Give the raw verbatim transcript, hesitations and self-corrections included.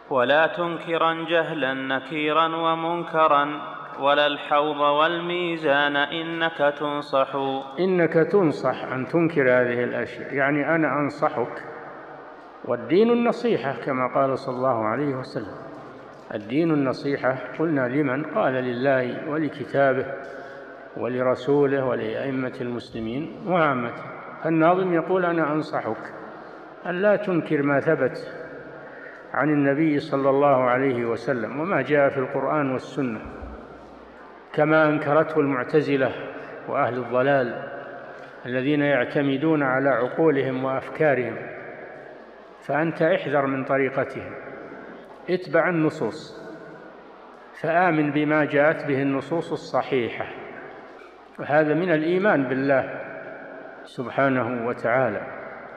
ولا تنكرا جهلا نكيرا ومنكرا ولا الحوض والميزان إنك تنصح. إنك تنصح أن تنكر هذه الأشياء، يعني أنا أنصحك. والدين النصيحة كما قال صلى الله عليه وسلم. الدين النصيحة قلنا لمن؟ قال لله ولكتابه ولرسوله ولأئمة المسلمين وعامته. الناظم يقول أنا أنصحك أن لا تنكر ما ثبت عن النبي صلى الله عليه وسلم وما جاء في القرآن والسنة، كما أنكرته المعتزلة وأهل الضلال الذين يعتمدون على عقولهم وأفكارهم. فأنت احذر من طريقتهم، اتبع النصوص، فآمن بما جاءت به النصوص الصحيحة، وهذا من الإيمان بالله سبحانه وتعالى.